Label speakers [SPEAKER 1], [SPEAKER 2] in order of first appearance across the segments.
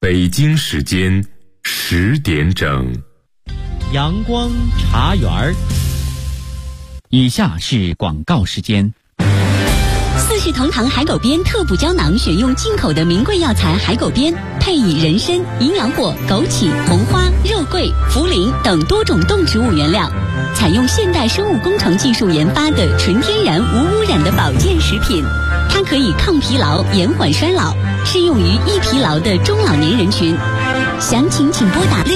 [SPEAKER 1] 北京时间10点整。
[SPEAKER 2] 阳光茶园儿。以下是广告时间。
[SPEAKER 3] 四世同堂海狗鞭特补胶囊选用进口的名贵药材海狗鞭，配以人参、营养果、枸杞、红花、肉桂、茯苓等多种动植物原料，采用现代生物工程技术研发的纯天然无污染的保健食品。它可以抗疲劳、延缓衰老，适用于易疲劳的中老年人群。详情请拨打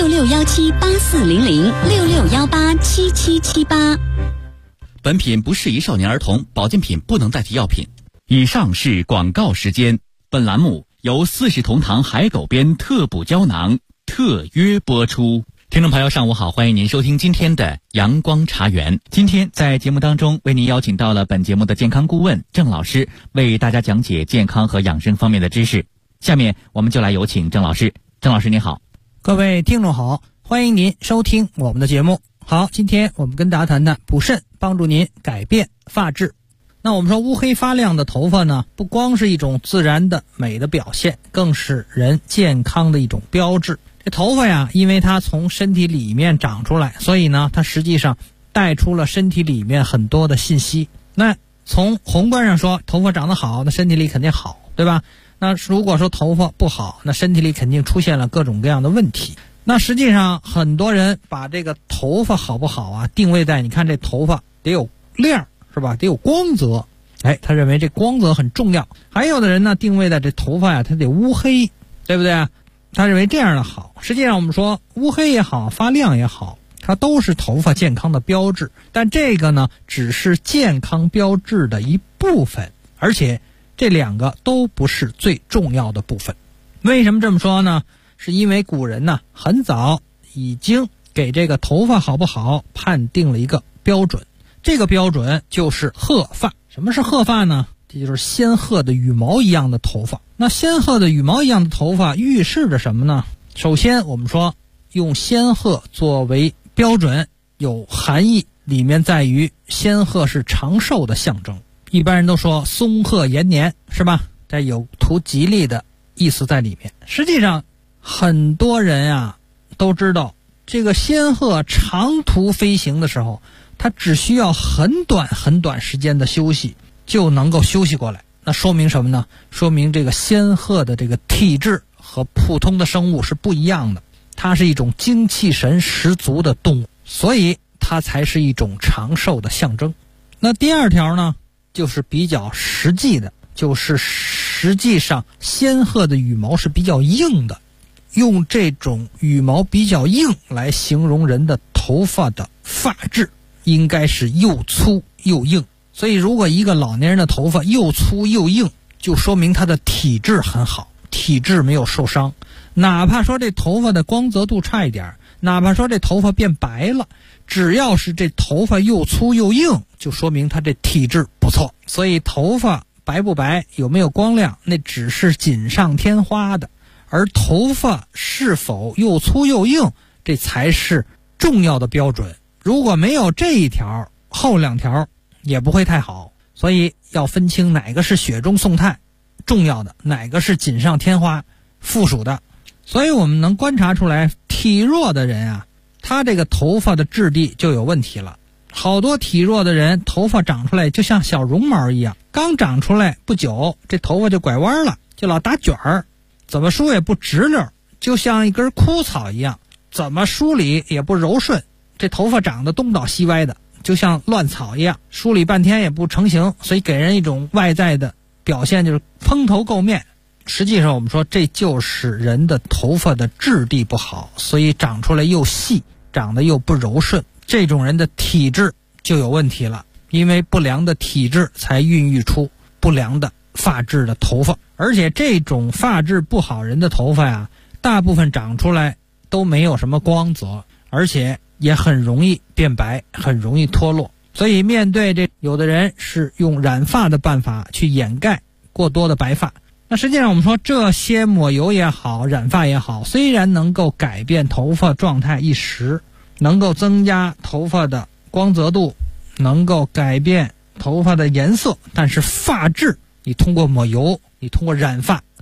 [SPEAKER 3] 6617840066187778。
[SPEAKER 2] 本品不适宜少年儿童，保健品不能代替药品。以上是广告时间。本栏目由四世同堂海狗鞭特补胶囊特约播出。听众朋友上午好，欢迎您收听今天的阳光茶园。今天在节目当中为您邀请到了本节目的健康顾问郑老师，为大家讲解健康和养生方面的知识。下面我们就来有请郑老师。郑老师您好。
[SPEAKER 4] 各位听众好，欢迎您收听我们的节目。好，今天我们跟大家谈谈补肾，帮助您改变发质。那我们说乌黑发亮的头发呢，不光是一种自然的美的表现，更是人健康的一种标志。这头发呀，因为它从身体里面长出来，所以呢它实际上带出了身体里面很多的信息。那从宏观上说，头发长得好，那身体里肯定好，对吧？那如果说头发不好，那身体里肯定出现了各种各样的问题。那实际上很多人把这个头发好不好啊定位在，你看这头发得有亮，是吧？得有光泽，他认为这光泽很重要。还有的人呢定位在这头发呀，它得乌黑，对不对？他认为这样的好。实际上我们说乌黑也好，发亮也好，它都是头发健康的标志，但这个呢只是健康标志的一部分，而且这两个都不是最重要的部分。为什么这么说呢？是因为古人呢很早已经给这个头发好不好判定了一个标准，这个标准就是褐发。什么是褐发呢？这就是仙鹤的羽毛一样的头发。那仙鹤的羽毛一样的头发预示着什么呢？首先我们说用仙鹤作为标准有含义，里面在于仙鹤是长寿的象征。一般人都说松鹤延年，是吧？这有图吉利的意思在里面。实际上很多人啊都知道，这个仙鹤长途飞行的时候，它只需要很短时间的休息就能够休息过来。那说明什么呢？说明这个仙鹤的这个体质和普通的生物是不一样的，它是一种精气神十足的动物，所以它才是一种长寿的象征。那第二条呢，就是比较实际的，就是实际上仙鹤的羽毛是比较硬的，用这种羽毛比较硬来形容人的头发的发质应该是又粗又硬。所以如果一个老年人的头发又粗又硬，就说明他的体质很好，体质没有受伤。哪怕说这头发的光泽度差一点，哪怕说这头发变白了，只要是这头发又粗又硬，就说明他这体质不错。所以头发白不白，有没有光亮，那只是锦上添花的，而头发是否又粗又硬，这才是重要的标准。如果没有这一条，后两条也不会太好。所以要分清哪个是雪中送炭重要的，哪个是锦上添花附属的。所以我们能观察出来，体弱的人啊，他这个头发的质地就有问题了。好多体弱的人头发长出来就像小绒毛一样，刚长出来不久，这头发就拐弯了，就老打卷儿，怎么梳也不直溜，就像一根枯草一样，怎么梳理也不柔顺，这头发长得东倒西歪的，就像乱草一样，梳理半天也不成形，所以给人一种外在的表现就是蓬头垢面。实际上我们说这就是人的头发的质地不好，所以长出来又细，长得又不柔顺，这种人的体质就有问题了。因为不良的体质才孕育出不良的发质的头发，而且这种发质不好人的头发呀，大部分长出来都没有什么光泽，而且也很容易变白，很容易脱落。所以面对这，有的人是用染发的办法去掩盖过多的白发。那实际上我们说这些抹油也好，染发也好，虽然能够改变头发状态一时，能够增加头发的光泽度，能够改变头发的颜色，但是发质你通过抹油，你通过染发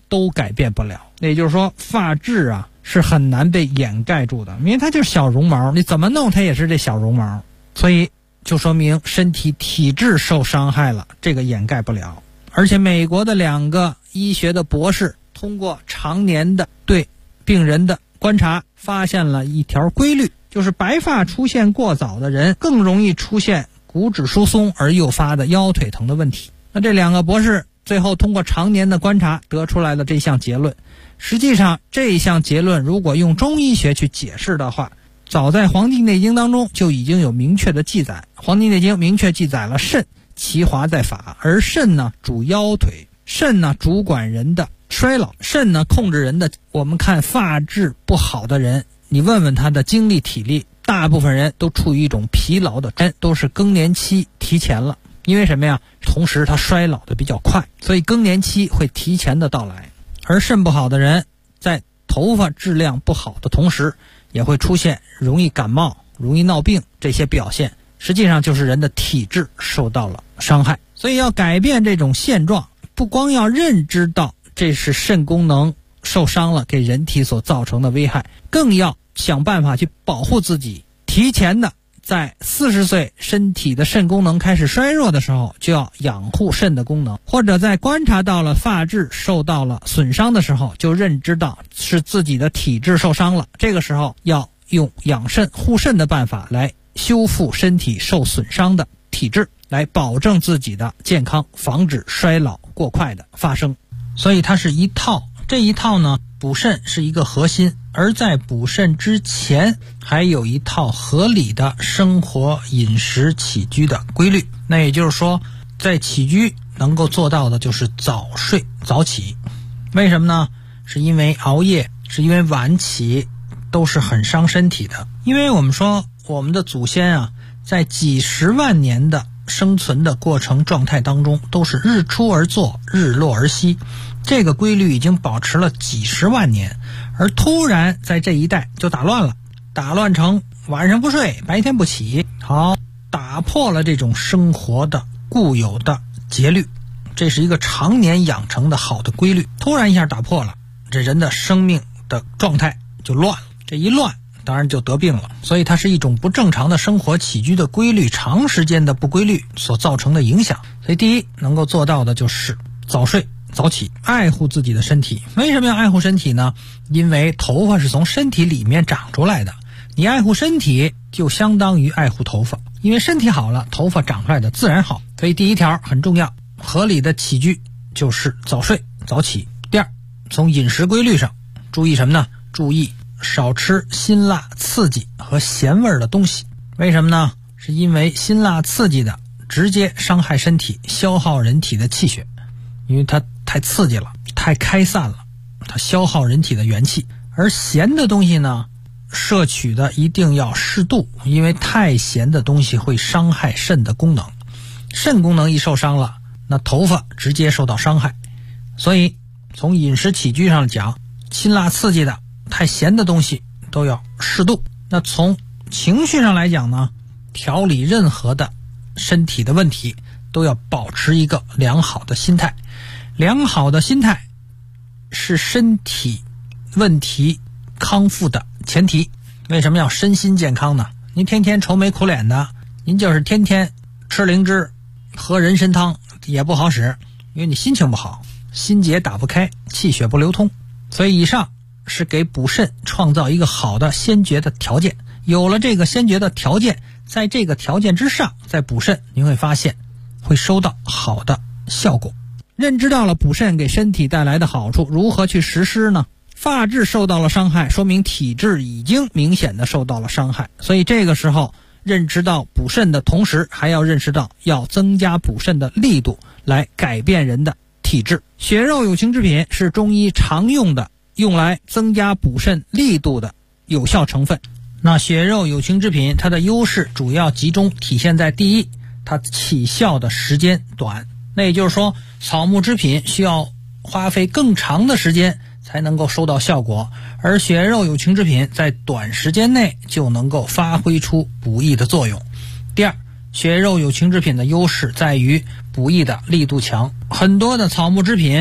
[SPEAKER 4] 都改变不了。也就是说，发质啊是很难被掩盖住的，因为它就是小绒毛，你怎么弄它也是这小绒毛，所以就说明身体体质受伤害了，这个掩盖不了。而且美国的2个医学的博士通过常年的对病人的观察，发现了一条规律，就是白发出现过早的人更容易出现骨质疏松而诱发的腰腿疼的问题。那这2个博士最后通过常年的观察得出来了这项结论。实际上这一项结论如果用中医学去解释的话，早在《黄帝内经》当中就已经有明确的记载。《黄帝内经》明确记载了肾其华在发，而肾呢主腰腿，肾呢主管人的衰老，肾呢控制人的。我们看发质不好的人，你问问他的精力体力，大部分人都处于一种疲劳的，都是更年期提前了。因为什么呀？同时他衰老的比较快，所以更年期会提前的到来。而肾不好的人在头发质量不好的同时，也会出现容易感冒、容易闹病这些表现，实际上就是人的体质受到了伤害。所以要改变这种现状，不光要认知到这是肾功能受伤了给人体所造成的危害，更要想办法去保护自己，提前的在40岁身体的肾功能开始衰弱的时候就要养护肾的功能，或者在观察到了发质受到了损伤的时候就认知到是自己的体质受伤了，这个时候要用养肾护肾的办法来修复身体受损伤的体质，来保证自己的健康，防止衰老过快的发生。所以它是一套，这一套呢补肾是一个核心，而在补肾之前还有一套合理的生活饮食起居的规律。那也就是说，在起居能够做到的就是早睡早起。为什么呢？是因为熬夜，是因为晚起都是很伤身体的。因为我们说我们的祖先啊，在几十万年的生存的过程状态当中都是日出而作，日落而息，这个规律已经保持了几十万年，而突然在这一代就打乱了，打乱成晚上不睡，白天不起，好，打破了这种生活的固有的节律，这是一个常年养成的好的规律，突然一下打破了，这人的生命的状态就乱了，这一乱当然就得病了。所以它是一种不正常的生活起居的规律，长时间的不规律所造成的影响。所以第一能够做到的就是早睡早起，爱护自己的身体。为什么要爱护身体呢？因为头发是从身体里面长出来的，你爱护身体就相当于爱护头发，因为身体好了，头发长出来的自然好。所以第一条很重要，合理的起居就是早睡早起。第二，从饮食规律上注意什么呢？注意少吃辛辣刺激和咸味的东西。为什么呢？是因为辛辣刺激的直接伤害身体，消耗人体的气血，因为它太刺激了，太开散了，它消耗人体的元气。而咸的东西呢，摄取的一定要适度，因为太咸的东西会伤害肾的功能，肾功能一受伤了，那头发直接受到伤害。所以从饮食起居上讲，辛辣刺激的太咸的东西都要适度。那从情绪上来讲呢，调理任何的身体的问题都要保持一个良好的心态。良好的心态是身体问题康复的前提。为什么要身心健康呢？您天天愁眉苦脸的，您就是天天吃灵芝喝人参汤也不好使，因为你心情不好，心结打不开，气血不流通。所以以上是给补肾创造一个好的先决的条件。有了这个先决的条件，在这个条件之上再补肾，您会发现会收到好的效果。认知到了补肾给身体带来的好处，如何去实施呢？发质受到了伤害，说明体质已经明显的受到了伤害，所以这个时候认知到补肾的同时，还要认识到要增加补肾的力度，来改变人的体质。血肉有情之品是中医常用的用来增加补肾力度的有效成分。那血肉有情之品它的优势主要集中体现在第一，它起效的时间短。那也就是说，草木之品需要花费更长的时间才能够收到效果，而血肉有情之品在短时间内就能够发挥出补益的作用。第二，血肉有情之品的优势在于补益的力度强。很多的草木之品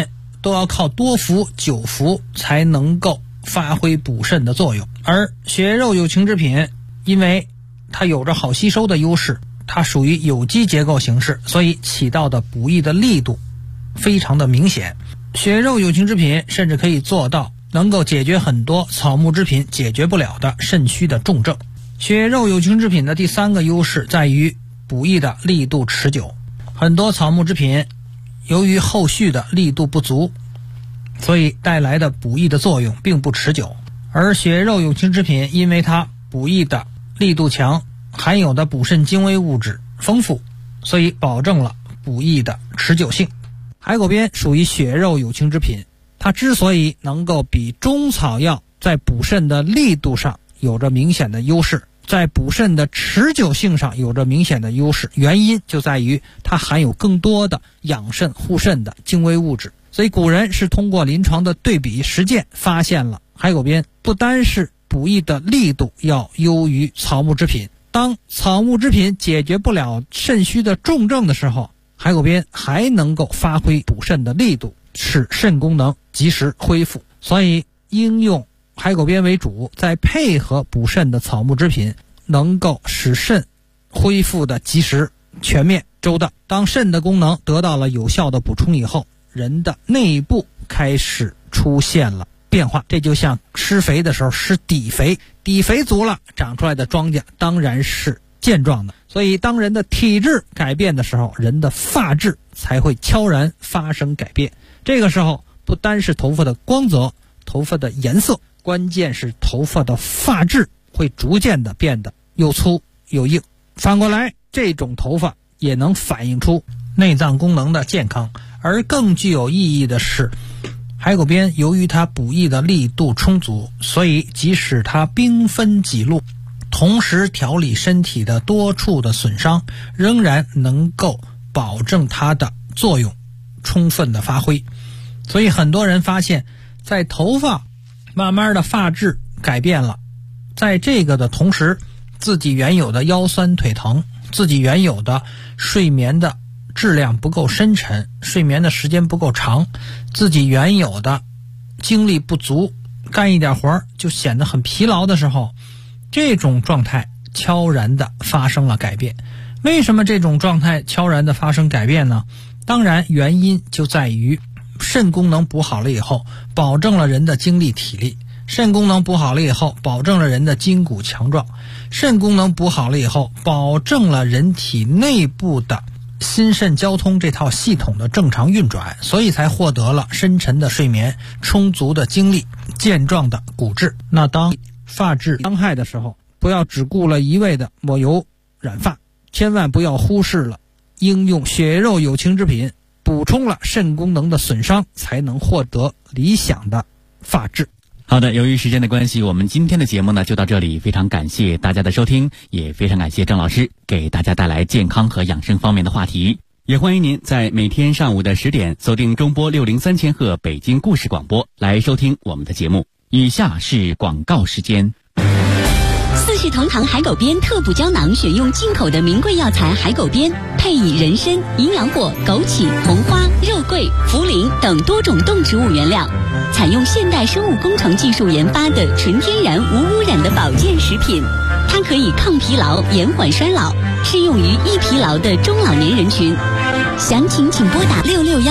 [SPEAKER 4] 都要靠多服久服才能够发挥补肾的作用。而血液肉有情之品因为它有着好吸收的优势，它属于有机结构形式，所以起到的补益的力度非常的明显。血液肉有情之品甚至可以做到能够解决很多草木制品解决不了的肾虚的重症。血液肉有情之品的第三个优势在于补益的力度持久。很多草木制品由于后续的力度不足，所以带来的补益的作用并不持久。而血液肉有情之品因为它补益的力度强，含有的补肾精微物质丰富，所以保证了补益的持久性。海狗鞭属于血肉有情之品，它之所以能够比中草药在补肾的力度上有着明显的优势，在补肾的持久性上有着明显的优势，原因就在于它含有更多的养肾护肾的精微物质。所以古人是通过临床的对比实践发现了海狗鞭不单是补益的力度要优于草木制品，当草木制品解决不了肾虚的重症的时候，海狗鞭还能够发挥补肾的力度，使肾功能及时恢复。所以应用海狗鞭为主，再配合补肾的草木制品，能够使肾恢复的及时、全面、周到。当肾的功能得到了有效的补充以后，人的内部开始出现了变化。这就像施肥的时候施底肥，底肥足了，长出来的庄稼当然是健壮的。所以当人的体质改变的时候，人的发质才会悄然发生改变。这个时候不单是头发的光泽、头发的颜色，关键是头发的发质会逐渐的变得又粗又硬。反过来，这种头发也能反映出内脏功能的健康。而更具有意义的是，海狗鞭由于它补益的力度充足，所以即使它兵分几路，同时调理身体的多处的损伤，仍然能够保证它的作用充分的发挥。所以很多人发现，在头发慢慢的发质改变了，在这个的同时，自己原有的腰酸腿疼，自己原有的睡眠的质量不够深沉，睡眠的时间不够长，自己原有的精力不足，干一点活就显得很疲劳的时候，这种状态悄然的发生了改变。为什么这种状态悄然的发生改变呢？当然原因就在于肾功能补好了以后，保证了人的精力体力。肾功能补好了以后，保证了人的筋骨强壮。肾功能补好了以后，保证了人体内部的心肾交通这套系统的正常运转，所以才获得了深沉的睡眠、充足的精力、健壮的骨质。那当发质伤害的时候，不要只顾了一味的抹油染发，千万不要忽视了应用血肉有情之品，补充了肾功能的损伤，才能获得理想的发质。
[SPEAKER 2] 好的，由于时间的关系，我们今天的节目呢就到这里，非常感谢大家的收听，也非常感谢郑老师给大家带来健康和养生方面的话题。也欢迎您在每天上午的10点锁定中波603千赫北京故事广播来收听我们的节目。以下是广告时间。
[SPEAKER 3] 四世同堂海狗鞭特补胶囊选用进口的名贵药材海狗鞭，配以人参、营养果、枸杞、红花、肉桂、茯苓等多种动植物原料，采用现代生物工程技术研发的纯天然无污染的保健食品。它可以抗疲劳、延缓衰老，适用于易疲劳的中老年人群。详情请拨打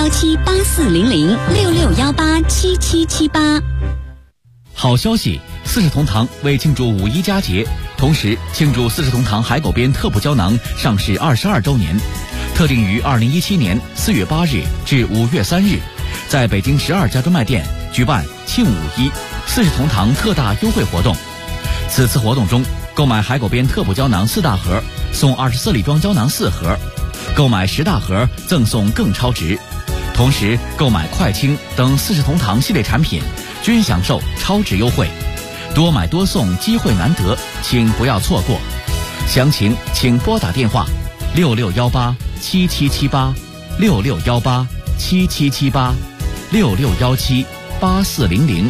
[SPEAKER 3] 66178400 66187778。
[SPEAKER 2] 好消息，四世同堂为庆祝五一佳节，同时庆祝四世同堂海狗鞭特补胶囊上市22周年，特定于2017年4月8日至5月3日，在北京12家专卖店举办庆五一四世同堂特大优惠活动。此次活动中，购买海狗鞭特补胶囊4大盒送24粒装胶囊4盒，购买10大盒赠送更超值。同时购买快清等四世同堂系列产品均享受超值优惠，多买多送，机会难得，请不要错过。详情请拨打电话66187778 66187778 66178400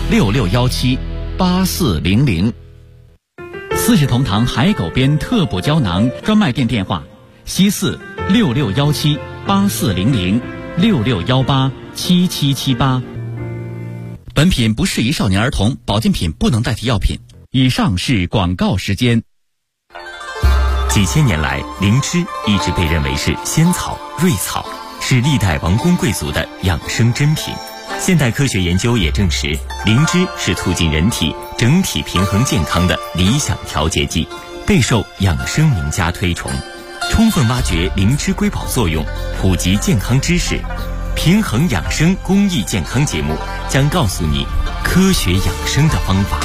[SPEAKER 2] 66178400。四世同堂海狗鞭特补胶囊专卖店电话：西466178400 66187778。本品不适宜少年儿童，保健品不能代替药品。以上是广告时间。
[SPEAKER 5] 几千年来，灵芝一直被认为是仙草、瑞草，是历代王公贵族的养生珍品。现代科学研究也证实，灵芝是促进人体整体平衡健康的理想调节剂，备受养生名家推崇。充分挖掘灵芝瑰宝作用，普及健康知识，平衡养生公益健康节目将告诉你科学养生的方法。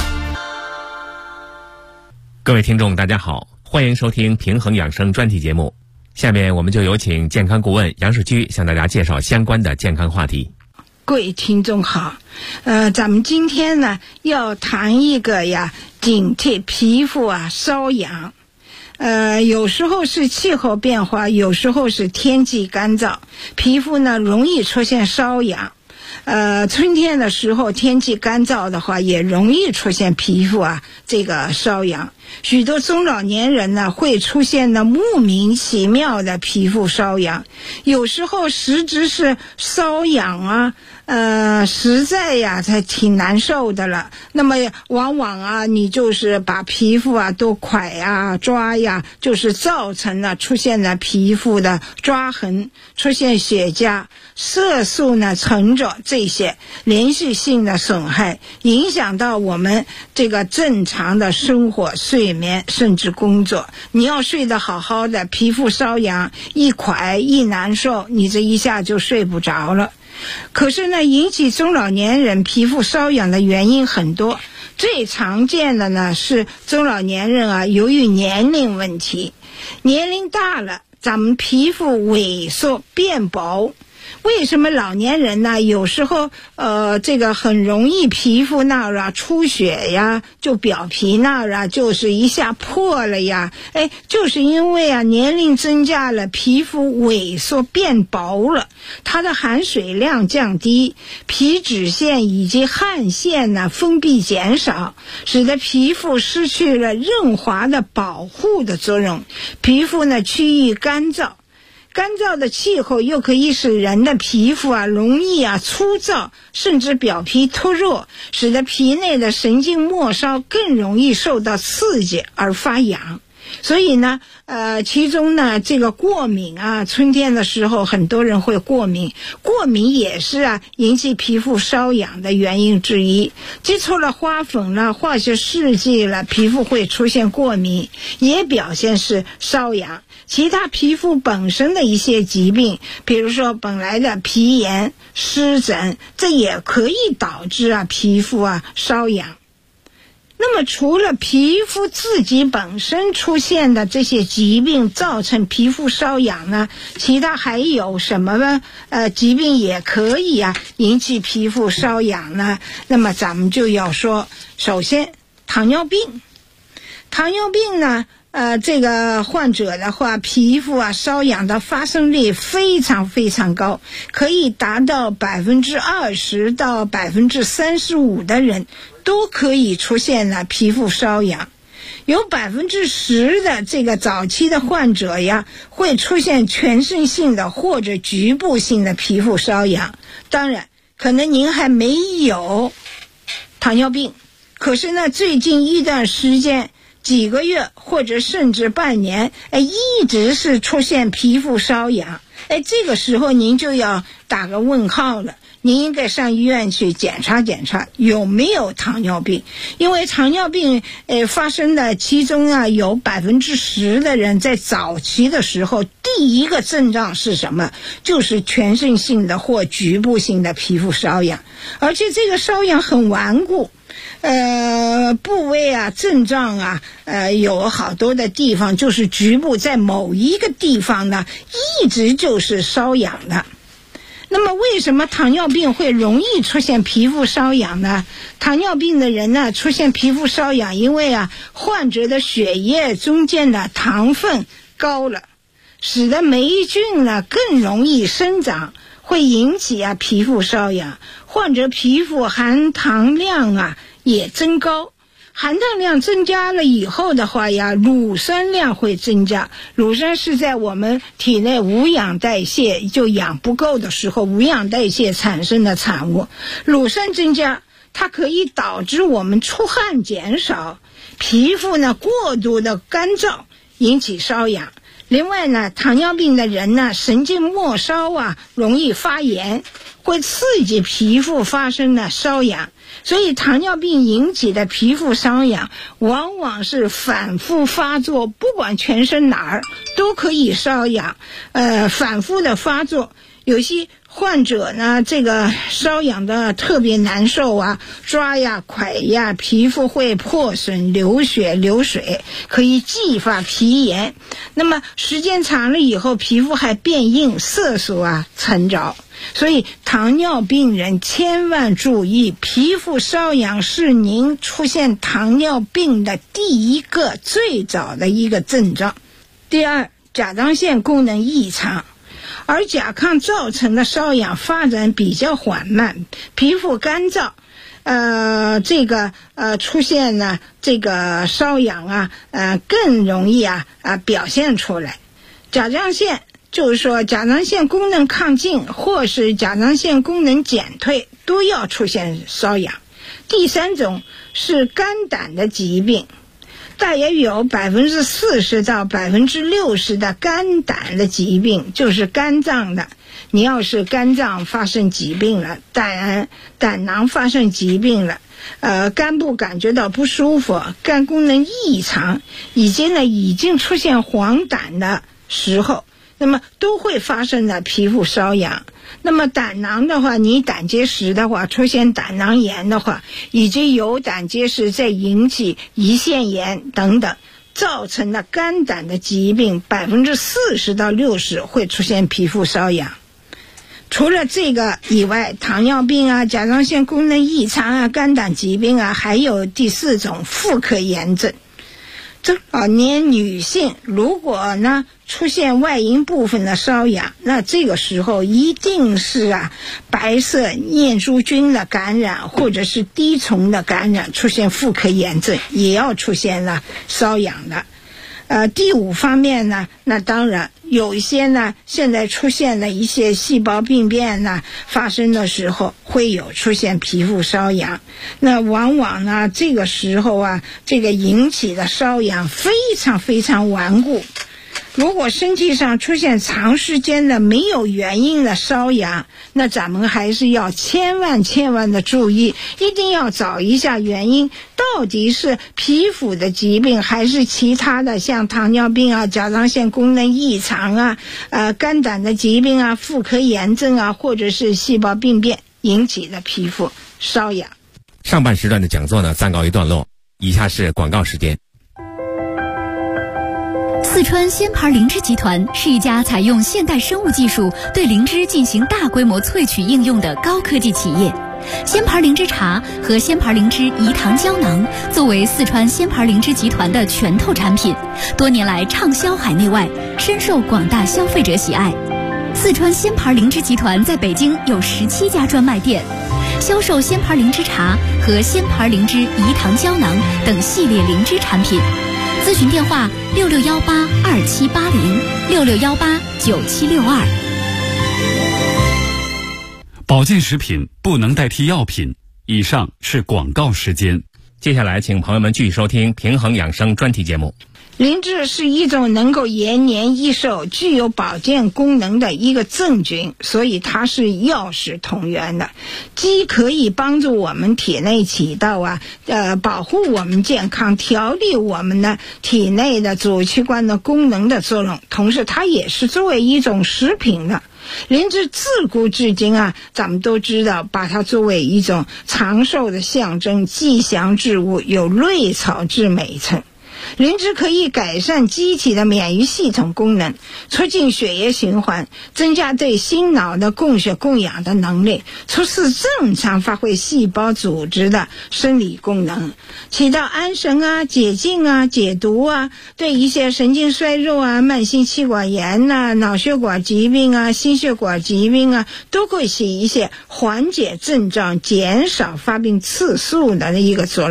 [SPEAKER 6] 各位听众大家好，欢迎收听平衡养生专题节目。下面我们就有请健康顾问杨世居向大家介绍相关的健康话题。
[SPEAKER 7] 各位听众好，咱们今天呢要谈一个警惕皮肤瘙痒。有时候是气候变化，有时候是天气干燥，皮肤呢容易出现瘙痒。春天的时候天气干燥的话，也容易出现皮肤这个瘙痒。许多中老年人呢会出现的莫名其妙的皮肤瘙痒，有时候实质是瘙痒实在才挺难受的了。那么往往你就是把皮肤都揩抓就是造成了出现了皮肤的抓痕，出现血痂，色素呢沉着，这些连续性的损害影响到我们这个正常的生活、睡眠甚至工作。你要睡得好好的，皮肤瘙痒一揩一难受，你这一下就睡不着了。可是呢，引起中老年人皮肤瘙痒的原因很多，最常见的呢是中老年人由于年龄问题，年龄大了，咱们皮肤萎缩变薄。为什么老年人呢有时候这个很容易皮肤那儿出血就表皮那儿就是一下破了就是因为年龄增加了，皮肤萎缩变薄了，它的含水量降低，皮脂腺以及汗腺呢分泌减少，使得皮肤失去了润滑的保护的作用，皮肤呢趋于干燥。干燥的气候又可以使人的皮肤容易粗糙，甚至表皮脱落，使得皮内的神经末梢更容易受到刺激而发痒。所以呢其中呢这个过敏春天的时候很多人会过敏，过敏也是引起皮肤瘙痒的原因之一。接触了花粉了、化学试剂了，皮肤会出现过敏，也表现是瘙痒。其他皮肤本身的一些疾病，比如说本来的皮炎、湿疹，这也可以导致皮肤瘙痒。那么除了皮肤自己本身出现的这些疾病造成皮肤瘙痒呢，其他还有什么呢疾病也可以引起皮肤瘙痒呢？那么咱们就要说，首先糖尿病。糖尿病呢这个患者的话，皮肤瘙痒的发生率非常非常高，可以达到20%到35%的人都可以出现了皮肤瘙痒。有10%的这个早期的患者会出现全身性的或者局部性的皮肤瘙痒。当然可能您还没有糖尿病，可是呢最近一段时间几个月或者甚至半年一直是出现皮肤瘙痒，这个时候您就要打个问号了，您应该上医院去检查检查有没有糖尿病。因为糖尿病发生的其中有10%的人在早期的时候，第一个症状是什么？就是全身性的或局部性的皮肤瘙痒，而且这个瘙痒很顽固，部位症状有好多的地方就是局部，在某一个地方呢一直就是瘙痒的。那么为什么糖尿病会容易出现皮肤瘙痒呢？糖尿病的人呢出现皮肤瘙痒，因为患者的血液中间的糖分高了，使得霉菌呢更容易生长，会引起皮肤瘙痒。患者皮肤含糖量也增高， 含糖量增加了以后的话呀，乳酸量会增加。乳酸是在我们体内无氧代谢，就氧不够的时候，无氧代谢产生的产物。乳酸增加，它可以导致我们出汗减少，皮肤呢过度的干燥，引起瘙痒。另外呢，糖尿病的人呢，神经末梢啊容易发炎，会刺激皮肤发生的瘙痒。所以糖尿病引起的皮肤瘙痒往往是反复发作，不管全身哪儿都可以瘙痒，反复的发作。有些患者呢，这个瘙痒的特别难受啊，抓呀、蒯呀，皮肤会破损、流血、流水，可以继发皮炎。那么时间长了以后，皮肤还变硬，色素啊沉着。所以糖尿病人千万注意，皮肤瘙痒是您出现糖尿病的第一个最早的一个症状。第二，甲状腺功能异常。而甲亢造成的瘙痒发展比较缓慢，皮肤干燥，出现呢这个瘙痒啊，更容易表现出来。甲状腺就是说甲状腺功能亢进或是甲状腺功能减退都要出现瘙痒。第三种是肝胆的疾病，大约有40%到60%的肝胆的疾病就是肝脏的。你要是肝脏发生疾病了，胆囊发生疾病了，肝部感觉到不舒服，肝功能异常，已经出现黄疸的时候，那么都会发生的皮肤瘙痒。那么胆囊的话，你胆结石的话，出现胆囊炎的话，以及有胆结石再引起胰腺炎等等，造成的肝胆的疾病40%到60%会出现皮肤瘙痒。除了这个以外，糖尿病啊、甲状腺功能异常啊、肝胆疾病啊，还有第4种妇科炎症。中老年女性如果呢出现外阴部分的瘙痒，那这个时候一定是白色念珠菌的感染或者是滴虫的感染，出现妇科炎症也要出现了瘙痒的。第5方面呢，那当然有一些呢，现在出现了一些细胞病变呢发生的时候会有出现皮肤瘙痒。那往往呢这个时候这个引起的瘙痒非常非常顽固。如果身体上出现长时间的没有原因的瘙痒，那咱们还是要千万的注意，一定要找一下原因，到底是皮肤的疾病还是其他的，像糖尿病啊、甲状腺功能异常啊、肝胆的疾病啊、妇科炎症啊，或者是细胞病变引起的皮肤瘙痒。
[SPEAKER 6] 上半时段的讲座呢暂告一段落，以下是广告时间。
[SPEAKER 3] 四川仙牌灵芝集团是一家采用现代生物技术对灵芝进行大规模萃取应用的高科技企业。仙牌灵芝茶和仙牌灵芝饴糖胶囊作为四川仙牌灵芝集团的拳头产品，多年来畅销海内外，深受广大消费者喜爱。四川仙牌灵芝集团在北京有17家专卖店，销售仙牌灵芝茶和仙牌灵芝饴糖胶囊等系列灵芝产品。咨询电话66182780，66189762。
[SPEAKER 1] 保健食品不能代替药品。以上是广告时间。
[SPEAKER 6] 接下来请朋友们继续收听平衡养生专题节目。
[SPEAKER 7] 灵芝是一种能够延年益寿、具有保健功能的一个真菌，所以它是药食同源的，既可以帮助我们体内起到保护我们健康、调理我们的体内的主器官的功能的作用，同时它也是作为一种食品的。灵芝自古至今咱们都知道，把它作为一种长寿的象征、吉祥之物，有瑞草之美称。灵芝可以改善机体的免疫系统功能，促进血液循环，增加对心脑的供血供氧的能力，促使正常发挥细胞组织的生理功能，起到安神解痉解毒对一些神经衰弱慢性气管炎脑血管疾病心血管疾病都会起一些缓解症状、减少发病次数的一个作用。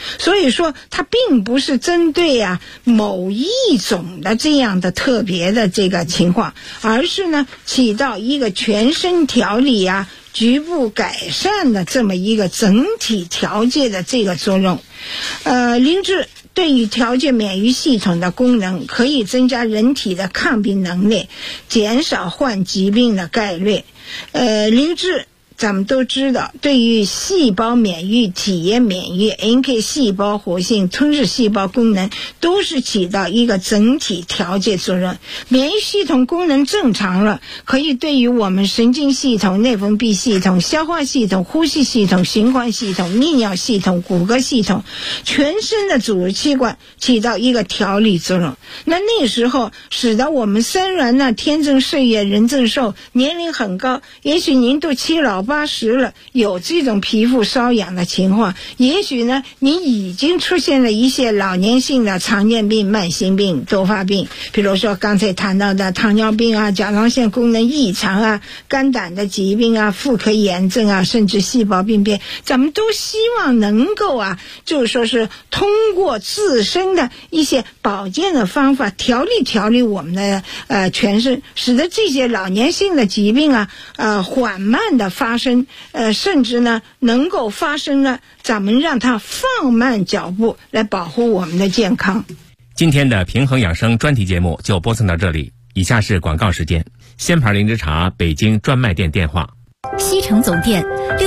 [SPEAKER 7] 所以说它并不是针对某一种的这样的特别的这个情况，而是呢起到一个全身调理局部改善的这么一个整体调节的这个作用。灵芝对于调节免疫系统的功能，可以增加人体的抗病能力，减少患疾病的概率。灵芝咱们都知道，对于细胞免疫、体液免疫、NK 细胞活性、吞噬细胞功能都是起到一个整体调节作用。免疫系统功能正常了，可以对于我们神经系统、内分泌系统、消化系统、呼吸系统、循环系统、泌尿系统、骨骼系统、全身的组织器官起到一个调理作用。那时候使得我们虽然呢天增岁月人增寿，年龄很高，也许您都7老80了，有这种皮肤瘙痒的情况，也许呢你已经出现了一些老年性的常见病、慢性病、多发病，比如说刚才谈到的糖尿病甲状腺功能异常肝胆的疾病妇科炎症甚至细胞病变，咱们都希望能够就是说是通过自身的一些保健的方法调理我们的全身，使得这些老年性的疾病缓慢的发生，甚至呢能够发生呢，咱们让它放慢脚步，来保护我们的健康。
[SPEAKER 6] 今天的平衡养生专题节目就播送到这里，以下是广告时间。仙牌灵芝茶北京专卖店电话：
[SPEAKER 3] 西城总店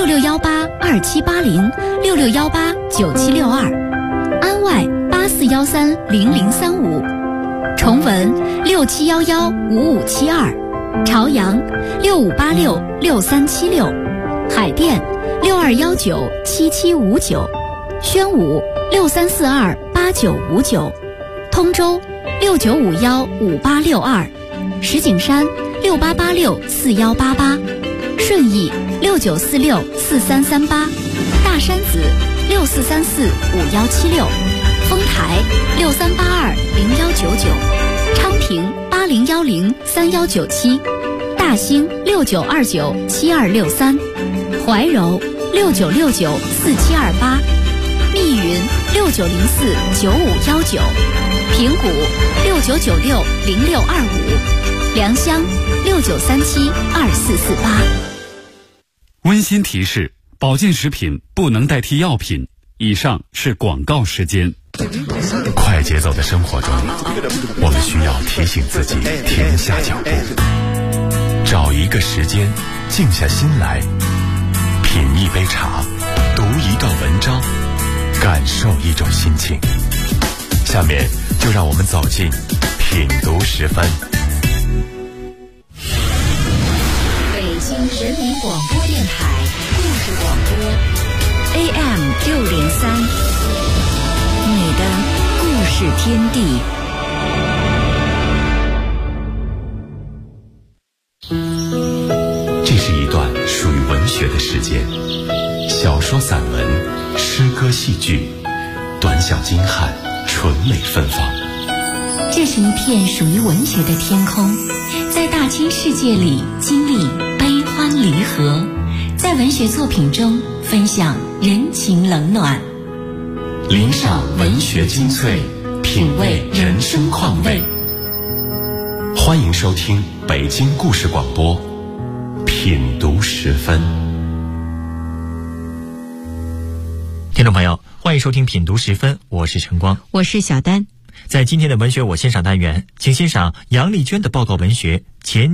[SPEAKER 3] 66182780，66189762，安外84130035，崇文67115572，朝阳65866376，海淀62197759，宣武63428959，通州69515862，石景山68864188，顺义69464338，大山子64345176，丰台63820199，昌平80103197，大兴69297263，怀柔69694728，密云69049519，平谷69960625，良乡69372448。
[SPEAKER 1] 温馨提示：保健食品不能代替药品。以上是广告时间。
[SPEAKER 8] 快节奏的生活中，我们需要提醒自己停下脚步，找一个时间静下心来，品一杯茶，读一段文章，感受一种心情。下面就让我们走进品读10分。
[SPEAKER 3] 北京人民广播电台故事广播 AM 603，你的故事天地。
[SPEAKER 8] 这是一段属于文学的时间，小说、散文、诗歌、戏剧，短小精悍，纯美芬芳。
[SPEAKER 3] 这是一片属于文学的天空，在大千世界里经历悲欢离合，在文学作品中分享人情冷暖，
[SPEAKER 8] 领赏文学精粹，品味人生况味。欢迎收听北京故事广播品读10分。
[SPEAKER 9] 听众朋友，欢迎收听品读10分，我是晨光，
[SPEAKER 3] 我是小丹。
[SPEAKER 9] 在今天的文学我欣赏单元，请欣赏杨丽娟的报告文学《前